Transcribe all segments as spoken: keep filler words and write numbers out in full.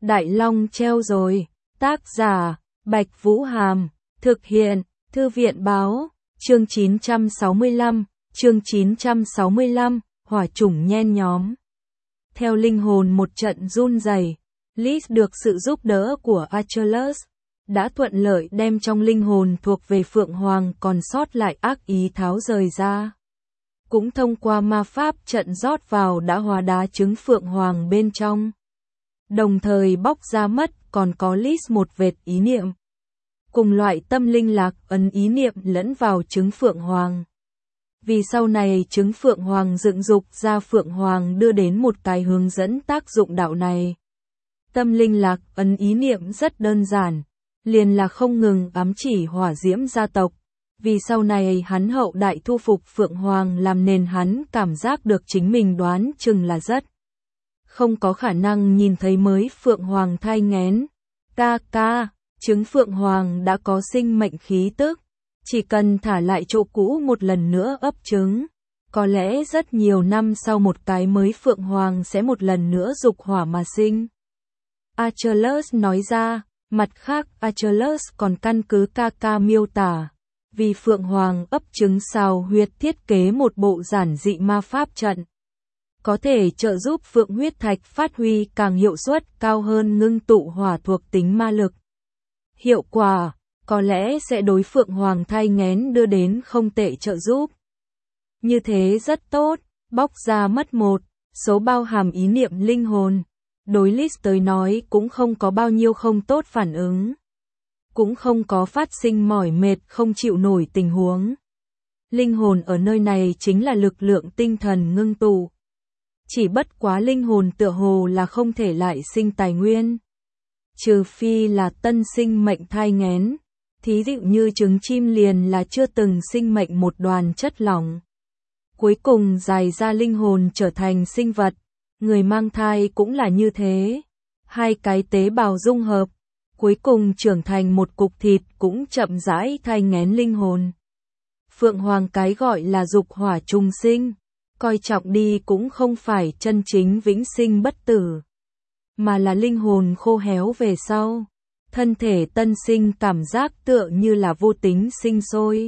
Đại Long treo rồi. Tác giả, Bạch Vũ Hàm. Thực hiện, Thư viện Báo. Chương chín trăm sáu mươi lăm, chương chín trăm sáu mươi lăm, hỏa chủng nhen nhóm. Theo linh hồn một trận run rẩy, Liz được sự giúp đỡ của Achilles, đã thuận lợi đem trong linh hồn thuộc về Phượng Hoàng còn sót lại ác ý tháo rời ra. Cũng thông qua ma pháp trận rót vào đã hóa đá trứng Phượng Hoàng bên trong. Đồng thời bóc ra mất còn có Liz một vệt ý niệm. Cùng loại tâm linh lạc ấn ý niệm lẫn vào trứng Phượng Hoàng. Vì sau này trứng Phượng Hoàng dựng dục ra Phượng Hoàng đưa đến một cái hướng dẫn tác dụng đạo này. Tâm linh lạc ấn ý niệm rất đơn giản, liền là không ngừng ám chỉ hỏa diễm gia tộc. Vì sau này hắn hậu đại thu phục Phượng Hoàng làm nền hắn cảm giác được chính mình đoán chừng là rất không có khả năng nhìn thấy mới Phượng Hoàng thai nghén. Ca ca, trứng Phượng Hoàng đã có sinh mệnh khí tức, chỉ cần thả lại chỗ cũ một lần nữa ấp trứng. Có lẽ rất nhiều năm sau một cái mới Phượng Hoàng sẽ một lần nữa dục hỏa mà sinh. Achilles nói ra, mặt khác Achilles còn căn cứ ca ca miêu tả. Vì Phượng Hoàng ấp trứng sao huyết thiết kế một bộ giản dị ma pháp trận. Có thể trợ giúp Phượng huyết thạch phát huy càng hiệu suất cao hơn ngưng tụ hỏa thuộc tính ma lực. Hiệu quả, có lẽ sẽ đối Phượng Hoàng thai nghén đưa đến không tệ trợ giúp. Như thế rất tốt, bóc ra mất một số bao hàm ý niệm linh hồn. Đối Liz tới nói cũng không có bao nhiêu không tốt phản ứng. Cũng không có phát sinh mỏi mệt không chịu nổi tình huống. Linh hồn ở nơi này chính là lực lượng tinh thần ngưng tụ. Chỉ bất quá linh hồn tựa hồ là không thể lại sinh tài nguyên. Trừ phi là tân sinh mệnh thai nghén. Thí dụ như trứng chim liền là chưa từng sinh mệnh một đoàn chất lỏng. Cuối cùng dài ra linh hồn trở thành sinh vật. Người mang thai cũng là như thế. Hai cái tế bào dung hợp. Cuối cùng trưởng thành một cục thịt cũng chậm rãi thai nghén linh hồn. Phượng Hoàng cái gọi là dục hỏa trùng sinh, coi trọng đi cũng không phải chân chính vĩnh sinh bất tử, mà là linh hồn khô héo về sau. Thân thể tân sinh cảm giác tựa như là vô tính sinh sôi.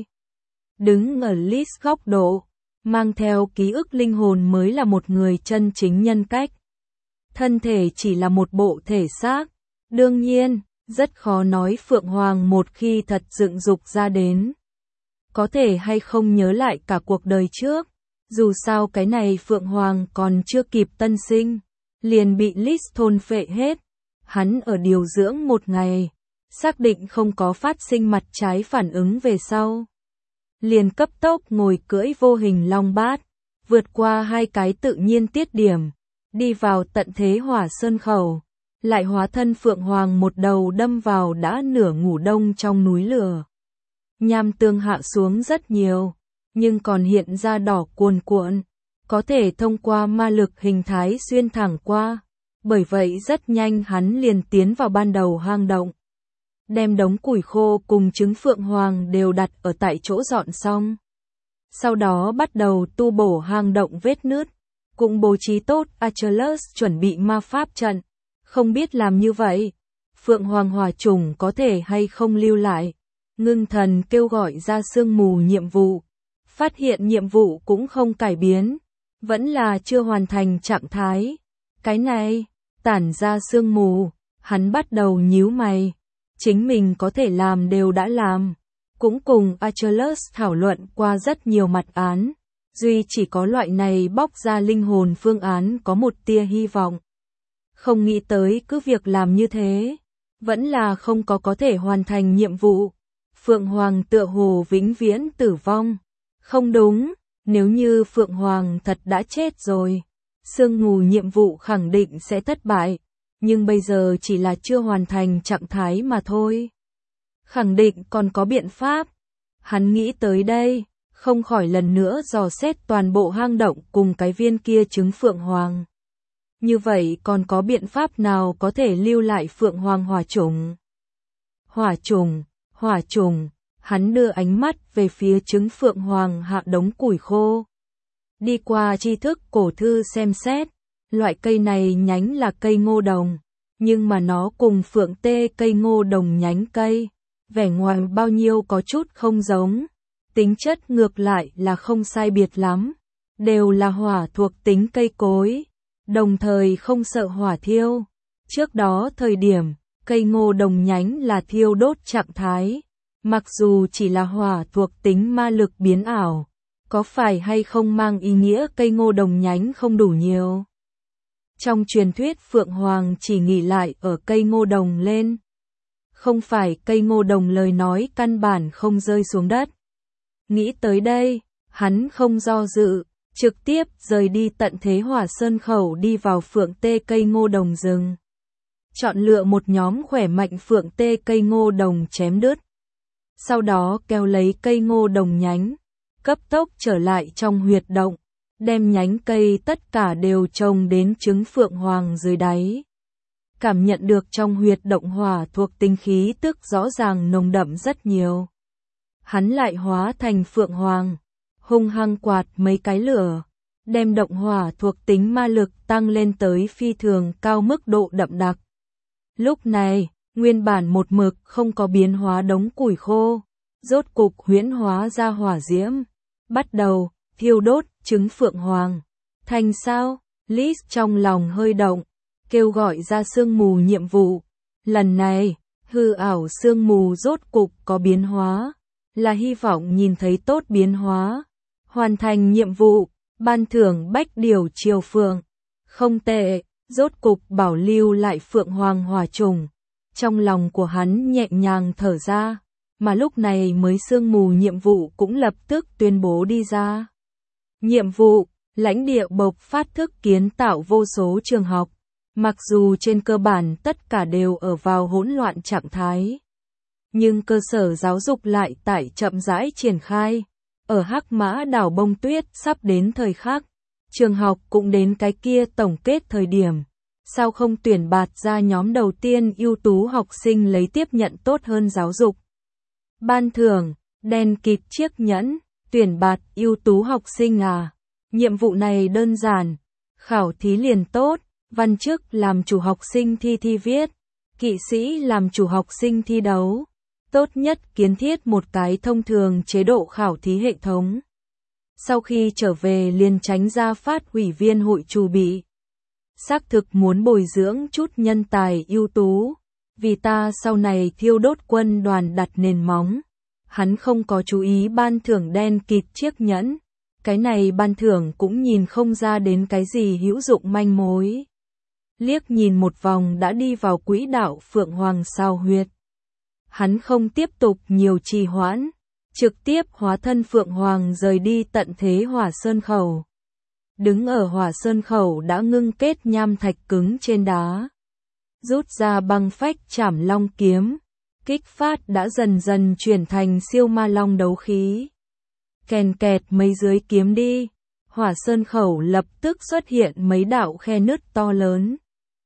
Đứng ở Liz góc độ, mang theo ký ức linh hồn mới là một người chân chính nhân cách. Thân thể chỉ là một bộ thể xác. Đương nhiên, rất khó nói Phượng Hoàng một khi thật dựng dục ra đến. Có thể hay không nhớ lại cả cuộc đời trước. Dù sao cái này Phượng Hoàng còn chưa kịp tân sinh. Liền bị Liz thôn phệ hết. Hắn ở điều dưỡng một ngày. Xác định không có phát sinh mặt trái phản ứng về sau. Liền cấp tốc ngồi cưỡi vô hình long bát. Vượt qua hai cái tự nhiên tiết điểm. Đi vào tận thế hỏa sơn khẩu. Lại hóa thân Phượng Hoàng một đầu đâm vào đã nửa ngủ đông trong núi lửa. Nham tương hạ xuống rất nhiều, nhưng còn hiện ra đỏ cuồn cuộn, có thể thông qua ma lực hình thái xuyên thẳng qua. Bởi vậy rất nhanh hắn liền tiến vào ban đầu hang động. Đem đống củi khô cùng trứng Phượng Hoàng đều đặt ở tại chỗ dọn xong. Sau đó bắt đầu tu bổ hang động vết nứt, cũng bố trí tốt Achilles chuẩn bị ma pháp trận. Không biết làm như vậy, Phượng Hoàng hỏa chủng có thể hay không lưu lại. Ngưng thần kêu gọi ra sương mù nhiệm vụ. Phát hiện nhiệm vụ cũng không cải biến. Vẫn là chưa hoàn thành trạng thái. Cái này, tản ra sương mù, hắn bắt đầu nhíu mày. Chính mình có thể làm đều đã làm. Cũng cùng Achilles thảo luận qua rất nhiều mặt án. Duy chỉ có loại này bóc ra linh hồn phương án có một tia hy vọng. Không nghĩ tới cứ việc làm như thế, vẫn là không có có thể hoàn thành nhiệm vụ. Phượng Hoàng tựa hồ vĩnh viễn tử vong. Không đúng, nếu như Phượng Hoàng thật đã chết rồi, sương mù nhiệm vụ khẳng định sẽ thất bại, nhưng bây giờ chỉ là chưa hoàn thành trạng thái mà thôi. Khẳng định còn có biện pháp. Hắn nghĩ tới đây, không khỏi lần nữa dò xét toàn bộ hang động cùng cái viên kia trứng Phượng Hoàng. Như vậy còn có biện pháp nào có thể lưu lại Phượng Hoàng hỏa chủng? Hỏa chủng, hỏa chủng, hắn đưa ánh mắt về phía trứng Phượng Hoàng hạ đống củi khô. Đi qua tri thức cổ thư xem xét, loại cây này nhánh là cây ngô đồng, Nhưng mà nó cùng phượng tê cây ngô đồng nhánh cây, vẻ ngoài bao nhiêu có chút không giống, tính chất ngược lại là không sai biệt lắm, đều là hỏa thuộc tính cây cối, đồng thời không sợ hỏa thiêu. Trước đó thời điểm, cây ngô đồng nhánh là thiêu đốt trạng thái, mặc dù chỉ là hỏa thuộc tính ma lực biến ảo, có phải hay không mang ý nghĩa cây ngô đồng nhánh không đủ nhiều? Trong truyền thuyết Phượng Hoàng chỉ nghỉ lại ở cây ngô đồng lên. Không phải cây ngô đồng lời nói căn bản không rơi xuống đất. Nghĩ tới đây, hắn không do dự, trực tiếp rời đi tận thế hỏa sơn khẩu đi vào phượng tê cây ngô đồng rừng. Chọn lựa một nhóm khỏe mạnh phượng tê cây ngô đồng chém đứt. Sau đó kéo lấy cây ngô đồng nhánh, cấp tốc trở lại trong huyệt động, đem nhánh cây tất cả đều trồng đến trứng phượng hoàng dưới đáy. Cảm nhận được trong huyệt động hỏa thuộc tinh khí tức rõ ràng nồng đậm rất nhiều. Hắn lại hóa thành phượng hoàng, hung hăng quạt mấy cái lửa, đem động hỏa thuộc tính ma lực tăng lên tới phi thường cao mức độ đậm đặc. Lúc này, nguyên bản một mực không có biến hóa đống củi khô, rốt cục huyễn hóa ra hỏa diễm, bắt đầu thiêu đốt trứng phượng hoàng. Thành sao? Liz trong lòng hơi động, kêu gọi ra sương mù nhiệm vụ. Lần này, hư ảo sương mù rốt cục có biến hóa, là hy vọng nhìn thấy tốt biến hóa. Hoàn thành nhiệm vụ, ban thưởng bách điều triều phượng. Không tệ, rốt cục bảo lưu lại phượng hoàng hỏa trùng. Trong lòng của hắn nhẹ nhàng thở ra, mà lúc này mới sương mù nhiệm vụ cũng lập tức tuyên bố đi ra. Nhiệm vụ, lãnh địa bộc phát thức kiến tạo vô số trường học. Mặc dù trên cơ bản tất cả đều ở vào hỗn loạn trạng thái, nhưng cơ sở giáo dục lại tại chậm rãi triển khai. Ở Hắc Mã đảo Bông Tuyết sắp đến thời khắc, trường học cũng đến cái kia tổng kết thời điểm. Sao không tuyển bạt ra nhóm đầu tiên ưu tú học sinh lấy tiếp nhận tốt hơn giáo dục? Ban thưởng, đèn kịt chiếc nhẫn, tuyển bạt ưu tú học sinh à? Nhiệm vụ này đơn giản, khảo thí liền tốt, văn chức làm chủ học sinh thi thi viết, kỵ sĩ làm chủ học sinh thi đấu. Tốt nhất kiến thiết một cái thông thường chế độ khảo thí hệ thống. Sau khi trở về liền tránh ra phát ủy viên hội chủ bị. Xác thực muốn bồi dưỡng chút nhân tài ưu tú, vì ta sau này thiêu đốt quân đoàn đặt nền móng. Hắn không có chú ý ban thưởng đen kịt chiếc nhẫn, cái này ban thưởng cũng nhìn không ra đến cái gì hữu dụng manh mối. Liếc nhìn một vòng đã đi vào quỹ đạo Phượng Hoàng sao huyệt. Hắn không tiếp tục nhiều trì hoãn, trực tiếp hóa thân Phượng Hoàng rời đi tận thế hỏa sơn khẩu. Đứng ở hỏa sơn khẩu đã ngưng kết nham thạch cứng trên đá. Rút ra băng phách chảm long kiếm, kích phát đã dần dần chuyển thành siêu ma long đấu khí. Kèn kẹt mấy dưới kiếm đi, hỏa sơn khẩu lập tức xuất hiện mấy đạo khe nứt to lớn.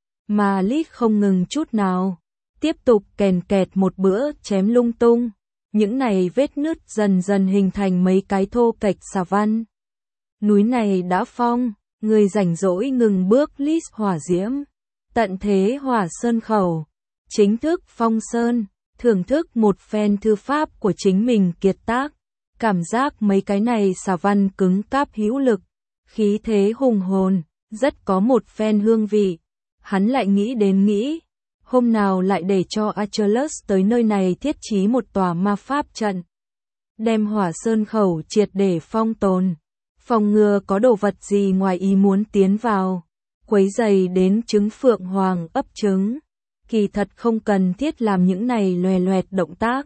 Mà Lít không ngừng chút nào, tiếp tục kèn kẹt một bữa chém lung tung. Những này vết nứt dần dần hình thành mấy cái thô kệch xà văn. Núi này đã phong, người rảnh rỗi ngừng bước Lít hỏa diễm. Tận thế hỏa sơn khẩu, chính thức phong sơn, thưởng thức một phen thư pháp của chính mình kiệt tác. Cảm giác mấy cái này xà văn cứng cáp hữu lực, khí thế hùng hồn, rất có một phen hương vị. Hắn lại nghĩ đến nghĩ, hôm nào lại để cho Achilles tới nơi này thiết trí một tòa ma pháp trận. Đem hỏa sơn khẩu triệt để phong tồn, phòng ngừa có đồ vật gì ngoài ý muốn tiến vào, quấy rầy đến trứng phượng hoàng ấp trứng. Kỳ thật không cần thiết làm những này loè loẹt động tác.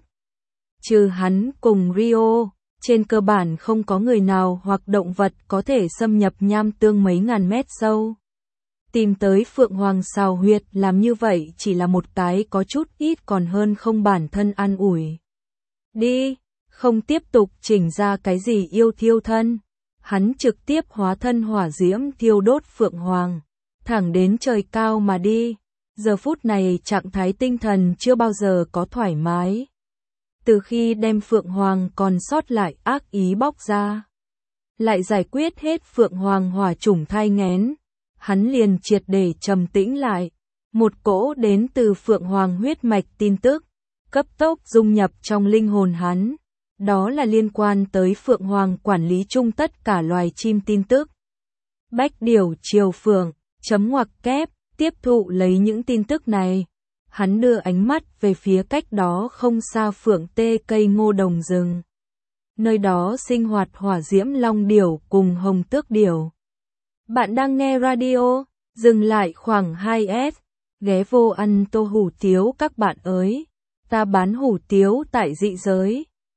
Trừ hắn cùng Rio, trên cơ bản không có người nào hoặc động vật có thể xâm nhập nham tương mấy ngàn mét sâu. Tìm tới Phượng Hoàng xào huyệt làm như vậy chỉ là một cái có chút ít còn hơn không bản thân an ủi. Đi, không tiếp tục chỉnh ra cái gì yêu thiêu thân. Hắn trực tiếp hóa thân hỏa diễm thiêu đốt Phượng Hoàng, thẳng đến trời cao mà đi. Giờ phút này trạng thái tinh thần chưa bao giờ có thoải mái. Từ khi đem Phượng Hoàng còn sót lại ác ý bóc ra, lại giải quyết hết Phượng Hoàng hỏa chủng thai nghén, hắn liền triệt để trầm tĩnh lại. Một cỗ đến từ Phượng Hoàng huyết mạch tin tức, cấp tốc dung nhập trong linh hồn hắn. Đó là liên quan tới Phượng Hoàng quản lý chung tất cả loài chim tin tức. Bách Điểu Triều Phượng, chấm ngoặc kép, tiếp thụ lấy những tin tức này. Hắn đưa ánh mắt về phía cách đó không xa Phượng Tê cây ngô đồng rừng. Nơi đó sinh hoạt hỏa diễm long điểu cùng hồng tước điểu. Bạn đang nghe radio, dừng lại khoảng hai s, ghé vô ăn tô hủ tiếu các bạn ơi. Ta bán hủ tiếu tại dị giới.